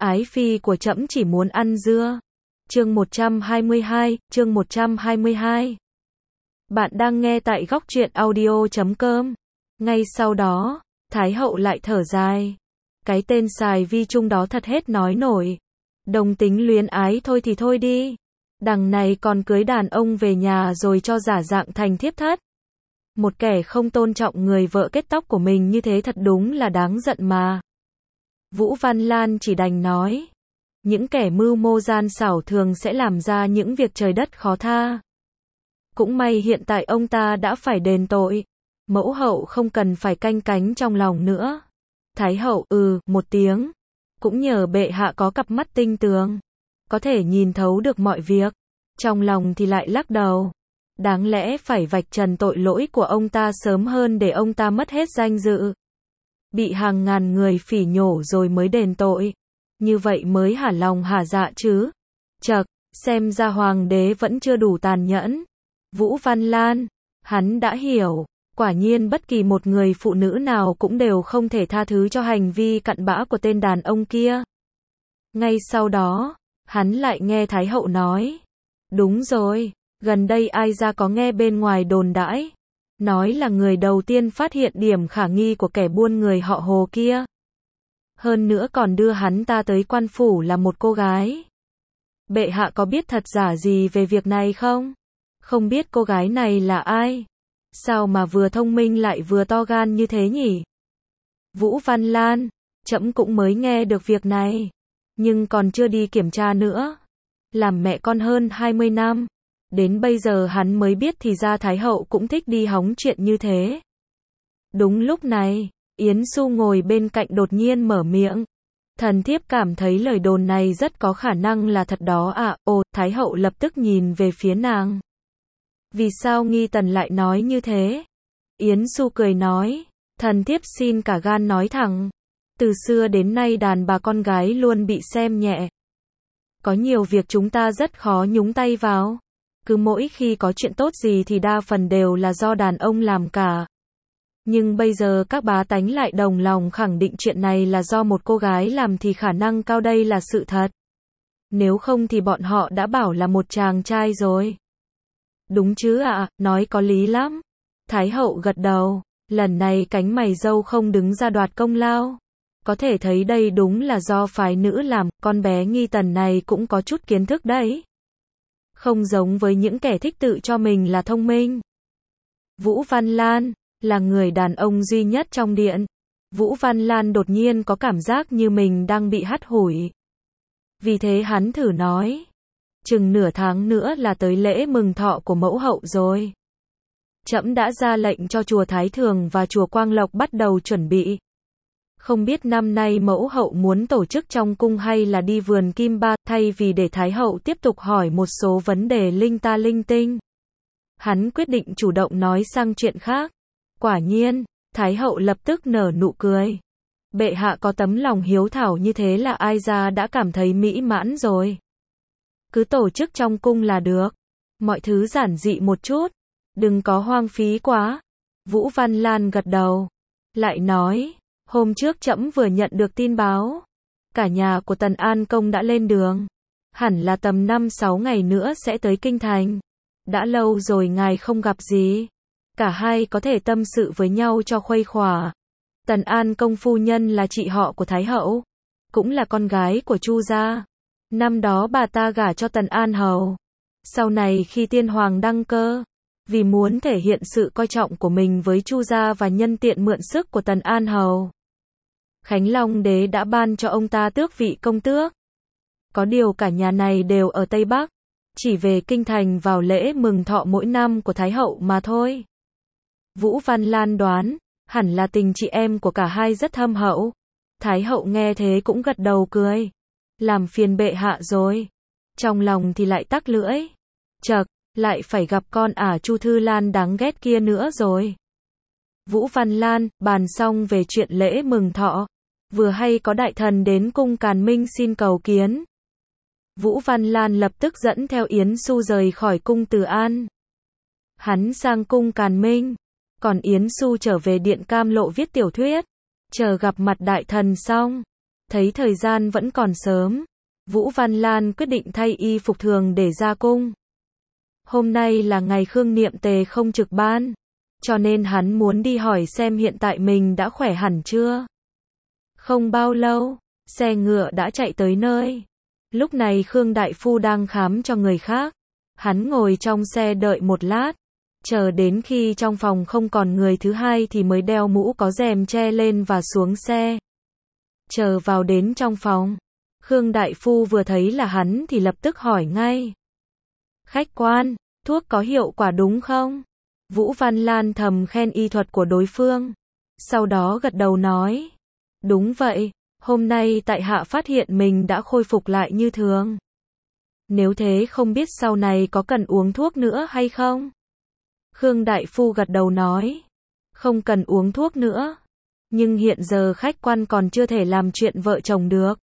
Ái phi của trẫm chỉ muốn ăn dưa. Chương 122. Bạn đang nghe tại góc truyện audio.com. Ngay sau đó, Thái hậu lại thở dài. Cái tên xài vi chung đó thật hết nói nổi. Đồng tính luyến ái thôi thì thôi đi. Đằng này còn cưới đàn ông về nhà rồi cho giả dạng thành thiếp thất. Một kẻ không tôn trọng người vợ kết tóc của mình như thế thật đúng là đáng giận mà. Vũ Văn Lan chỉ đành nói. Những kẻ mưu mô gian xảo thường sẽ làm ra những việc trời đất khó tha. Cũng may hiện tại ông ta đã phải đền tội. Mẫu hậu không cần phải canh cánh trong lòng nữa. Thái hậu một tiếng. Cũng nhờ bệ hạ có cặp mắt tinh tường. Có thể nhìn thấu được mọi việc. Trong lòng thì lại lắc đầu. Đáng lẽ phải vạch trần tội lỗi của ông ta sớm hơn để ông ta mất hết danh dự. Bị hàng ngàn người phỉ nhổ rồi mới đền tội. Như vậy mới hả lòng hả dạ chứ. Chậc, xem ra hoàng đế vẫn chưa đủ tàn nhẫn. Vũ Văn Lan, hắn đã hiểu. Quả nhiên bất kỳ một người phụ nữ nào cũng đều không thể tha thứ cho hành vi cặn bã của tên đàn ông kia. Ngay sau đó, hắn lại nghe Thái hậu nói. Đúng rồi, gần đây ai ra có nghe bên ngoài đồn đãi. Nói là người đầu tiên phát hiện điểm khả nghi của kẻ buôn người họ Hồ kia. Hơn nữa còn đưa hắn ta tới quan phủ là một cô gái. Bệ hạ có biết thật giả gì về việc này không? Không biết cô gái này là ai? Sao mà vừa thông minh lại vừa to gan như thế nhỉ? Vũ Văn Lan, trẫm cũng mới nghe được việc này. Nhưng còn chưa đi kiểm tra nữa. Làm mẹ con hơn 20 năm. Đến bây giờ hắn mới biết thì ra Thái hậu cũng thích đi hóng chuyện như thế. Đúng lúc này, Yến Xu ngồi bên cạnh đột nhiên mở miệng. Thần thiếp cảm thấy lời đồn này rất có khả năng là thật đó ạ. Thái hậu lập tức nhìn về phía nàng. Vì sao Nghi Tần lại nói như thế? Yến Xu cười nói. Thần thiếp xin cả gan nói thẳng. Từ xưa đến nay đàn bà con gái luôn bị xem nhẹ. Có nhiều việc chúng ta rất khó nhúng tay vào. Cứ mỗi khi có chuyện tốt gì thì đa phần đều là do đàn ông làm cả. Nhưng bây giờ các bá tánh lại đồng lòng khẳng định chuyện này là do một cô gái làm thì khả năng cao đây là sự thật. Nếu không thì bọn họ đã bảo là một chàng trai rồi. Đúng chứ ạ, nói có lý lắm. Thái hậu gật đầu, lần này cánh mày râu không đứng ra đoạt công lao. Có thể thấy đây đúng là do phái nữ làm, con bé Nghi Tần này cũng có chút kiến thức đấy. Không giống với những kẻ thích tự cho mình là thông minh. Vũ Văn Lan, là người đàn ông duy nhất trong điện. Vũ Văn Lan đột nhiên có cảm giác như mình đang bị hắt hủi. Vì thế hắn thử nói. Chừng nửa tháng nữa là tới lễ mừng thọ của mẫu hậu rồi. Trẫm đã ra lệnh cho chùa Thái Thường và chùa Quang Lộc bắt đầu chuẩn bị. Không biết năm nay mẫu hậu muốn tổ chức trong cung hay là đi vườn Kim Ba, thay vì để Thái hậu tiếp tục hỏi một số vấn đề linh ta linh tinh. Hắn quyết định chủ động nói sang chuyện khác. Quả nhiên, Thái hậu lập tức nở nụ cười. Bệ hạ có tấm lòng hiếu thảo như thế là ai ra đã cảm thấy mỹ mãn rồi. Cứ tổ chức trong cung là được. Mọi thứ giản dị một chút. Đừng có hoang phí quá. Vũ Văn Lan gật đầu. Lại nói, hôm trước trẫm vừa nhận được tin báo. Cả nhà của Tần An Công đã lên đường. Hẳn là tầm 5-6 ngày nữa sẽ tới Kinh Thành. Đã lâu rồi ngài không gặp gì. Cả hai có thể tâm sự với nhau cho khuây khỏa. Tần An Công phu nhân là chị họ của Thái hậu. Cũng là con gái của Chu gia. Năm đó bà ta gả cho Tần An Hầu. Sau này khi tiên hoàng đăng cơ, vì muốn thể hiện sự coi trọng của mình với Chu gia và nhân tiện mượn sức của Tần An Hầu, Khánh Long đế đã ban cho ông ta tước vị công tước. Có điều cả nhà này đều ở Tây Bắc, chỉ về Kinh Thành vào lễ mừng thọ mỗi năm của Thái hậu mà thôi. Vũ Văn Lan đoán, hẳn là tình chị em của cả hai rất thâm hậu. Thái hậu nghe thế cũng gật đầu cười. Làm phiền bệ hạ rồi. Trong lòng thì lại tắc lưỡi. Chậc, lại phải gặp con Chu Thư Lan đáng ghét kia nữa rồi. Vũ Văn Lan, bàn xong về chuyện lễ mừng thọ. Vừa hay có đại thần đến cung Càn Minh xin cầu kiến. Vũ Văn Lan lập tức dẫn theo Yến Xu rời khỏi cung Từ An. Hắn sang cung Càn Minh. Còn Yến Xu trở về điện Cam Lộ viết tiểu thuyết. Chờ gặp mặt đại thần xong, Thấy thời gian vẫn còn sớm, Vũ Văn Lan quyết định thay y phục thường để ra cung. Hôm nay là ngày Khương Niệm Tề không trực ban, cho nên hắn muốn đi hỏi xem hiện tại mình đã khỏe hẳn chưa. Không bao lâu, xe ngựa đã chạy tới nơi. Lúc này Khương Đại Phu đang khám cho người khác. Hắn ngồi trong xe đợi một lát, chờ đến khi trong phòng không còn người thứ hai thì mới đeo mũ có rèm che lên và xuống xe. Chờ vào đến trong phòng, Khương Đại Phu vừa thấy là hắn thì lập tức hỏi ngay. Khách quan, thuốc có hiệu quả đúng không? Vũ Văn Lan thầm khen y thuật của đối phương. Sau đó gật đầu nói. Đúng vậy, hôm nay tại hạ phát hiện mình đã khôi phục lại như thường. Nếu thế không biết sau này có cần uống thuốc nữa hay không? Khương Đại Phu gật đầu nói. Không cần uống thuốc nữa. Nhưng hiện giờ khách quan còn chưa thể làm chuyện vợ chồng được.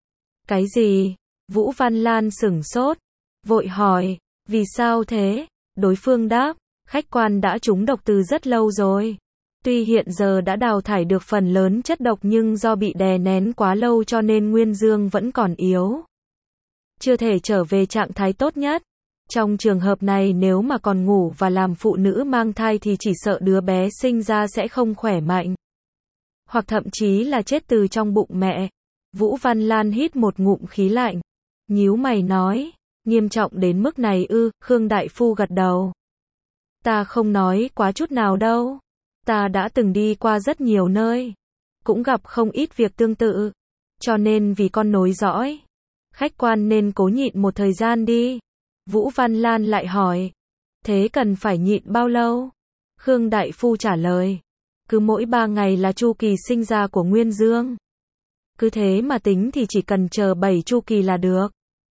Cái gì? Vũ Văn Lan sửng sốt. Vội hỏi. Vì sao thế? Đối phương đáp. Khách quan đã trúng độc từ rất lâu rồi. Tuy hiện giờ đã đào thải được phần lớn chất độc nhưng do bị đè nén quá lâu cho nên nguyên dương vẫn còn yếu. Chưa thể trở về trạng thái tốt nhất. Trong trường hợp này nếu mà còn ngủ và làm phụ nữ mang thai thì chỉ sợ đứa bé sinh ra sẽ không khỏe mạnh. Hoặc thậm chí là chết từ trong bụng mẹ. Vũ Văn Lan hít một ngụm khí lạnh. Nhíu mày nói. Nghiêm trọng đến mức này ư? Khương Đại Phu gật đầu. Ta không nói quá chút nào đâu. Ta đã từng đi qua rất nhiều nơi. Cũng gặp không ít việc tương tự. Cho nên vì con nối dõi. Khách quan nên cố nhịn một thời gian đi. Vũ Văn Lan lại hỏi. Thế cần phải nhịn bao lâu? Khương Đại Phu trả lời. Cứ mỗi 3 ngày là chu kỳ sinh ra của Nguyên Dương. Cứ thế mà tính thì chỉ cần chờ 7 chu kỳ là được.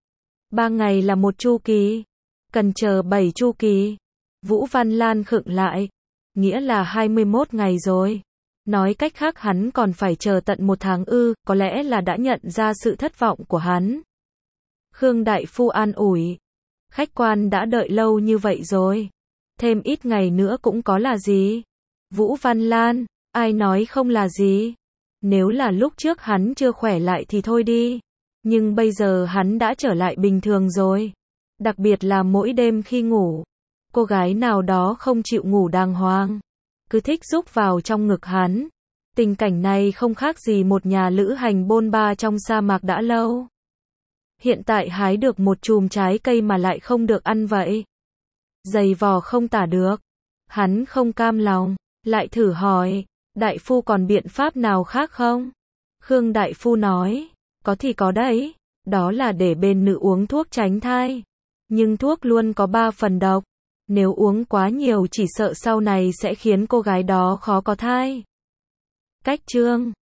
3 ngày là một chu kỳ. Cần chờ 7 chu kỳ. Vũ Văn Lan khựng lại. Nghĩa là 21 ngày rồi. Nói cách khác hắn còn phải chờ tận 1 tháng ư, có lẽ là đã nhận ra sự thất vọng của hắn. Khương Đại Phu an ủi. Khách quan đã đợi lâu như vậy rồi. Thêm ít ngày nữa cũng có là gì. Vũ Văn Lan, ai nói không là gì. Nếu là lúc trước hắn chưa khỏe lại thì thôi đi. Nhưng bây giờ hắn đã trở lại bình thường rồi. Đặc biệt là mỗi đêm khi ngủ. Cô gái nào đó không chịu ngủ đàng hoàng. Cứ thích rúc vào trong ngực hắn. Tình cảnh này không khác gì một nhà lữ hành bôn ba trong sa mạc đã lâu. Hiện tại hái được một chùm trái cây mà lại không được ăn vậy. Dày vò không tả được. Hắn không cam lòng. Lại thử hỏi. Đại Phu còn biện pháp nào khác không? Khương Đại Phu nói. Có thì có đấy. Đó là để bên nữ uống thuốc tránh thai. Nhưng thuốc luôn có 3 phần độc. Nếu uống quá nhiều chỉ sợ sau này sẽ khiến cô gái đó khó có thai. Cách chương